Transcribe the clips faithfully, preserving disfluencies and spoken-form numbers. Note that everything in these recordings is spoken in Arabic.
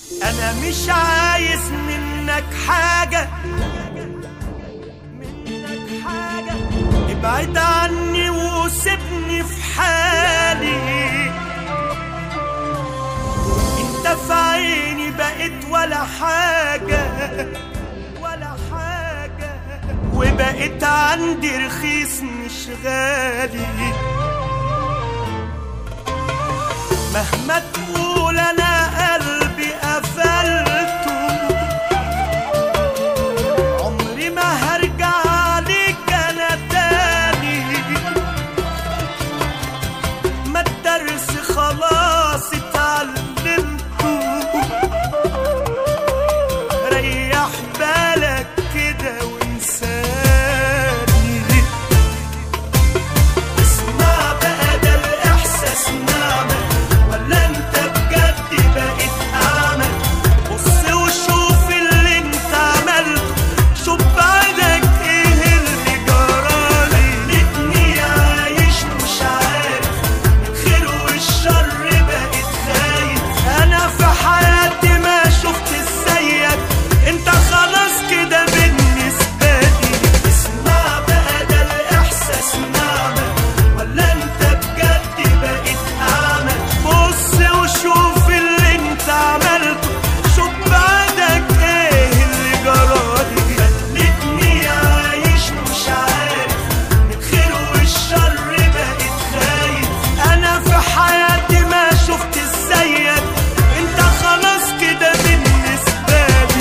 انا مش عايز منك حاجة، منك حاجة، ابعد عني وسيبني في حالي. انت في عيني بقيت ولا حاجة ولا حاجة، وبقيت عندي رخيص مش غالي. مهما تقول انا قلبي قفلته، عمري ما هرجع ليك انا تاني. ما الدرس خلاص اتعلمته، ريح بالك كده وانساني. اسمع بقى ده الاحساس نعمة ولا انت بجد بقيت اعمى؟ بص وشوف اللي انت عملته، شوف بعدك ايه اللي جرالي. خلتني عايش مش عارف الخير والشر، بقيت خايف. انا في حياتي ما شفت زيك، انت خلاص كده بالنسبة لي. اسمع بقى ده الاحساس نعمة ولا انت بجد بقيت اعمى؟ بص وشوف اللي انت عملته، شوف بعدك ايه اللي جرالي. خلتني عايش مش عارف الخير والشر، بقيت خايف. انا في حياتي ما شفت زيك، انت خلاص كده بالنسبة لي.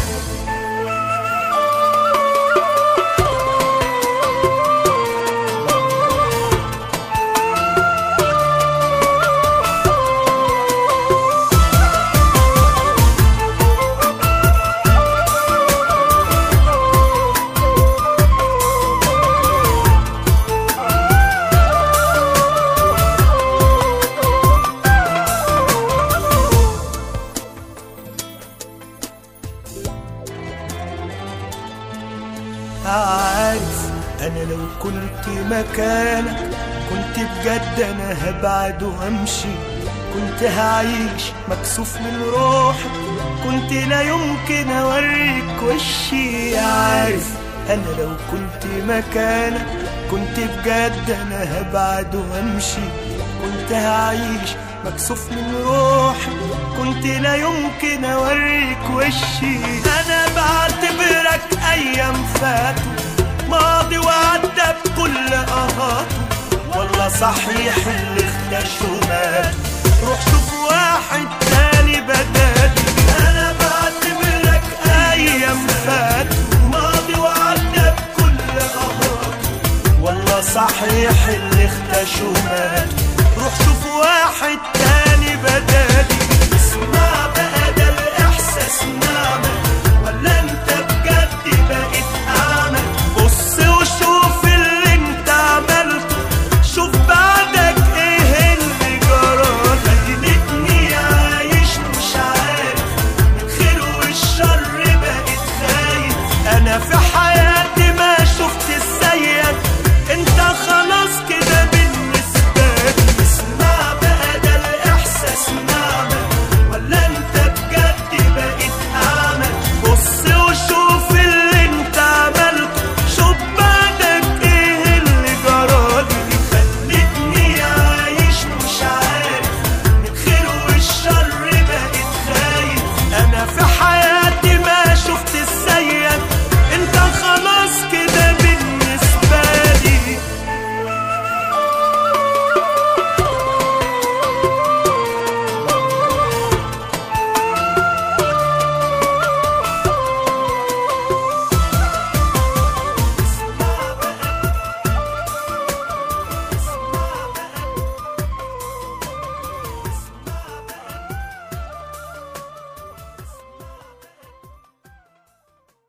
عارف انا لو كنت مكانك كنت بجد انا هبعد وامشي. كنت هعيش مكسوف من روحي، كنت لا يمكن اوريك وشي. عارف انا لو كنت مكانك كنت بجد انا هبعد وامشي. كنت هعيش مكسوف من روحي، كنت لا يمكن اوريك وشي. انا بعتبرك ايام فاتوا ماضي وعدى بكل اهاته، والله صحيح اللي اختشوا مات. روح شوف واحد تاني بدالي. انا بعتبرك ايام فاتوا ماضي وعدى بكل اهاته، والله صحيح اللي اختشوا مات. روح شوف واحد تاني بدالي. اسمع بقى ده الاحساس نعمة ولا انت بجد بقيت اعمى؟ بص وشوف اللي انت عملته، شوف بعدك ايه اللي جرالي. خلتني عايش مش عارف الخير والشر، بقيت خايف. انا في حياتي ما شفت زيك، انت خلاص كده بالنسبة لي. اسمع بقى ده الاحساس نعمة ولا انت بجد بقيت اعمى؟ بص وشوف اللي انت عملته، شوف بعدك ايه اللي جرالي. خلتني عايش مش عارف الخير والشر، بقيت خايف. انا في حياتي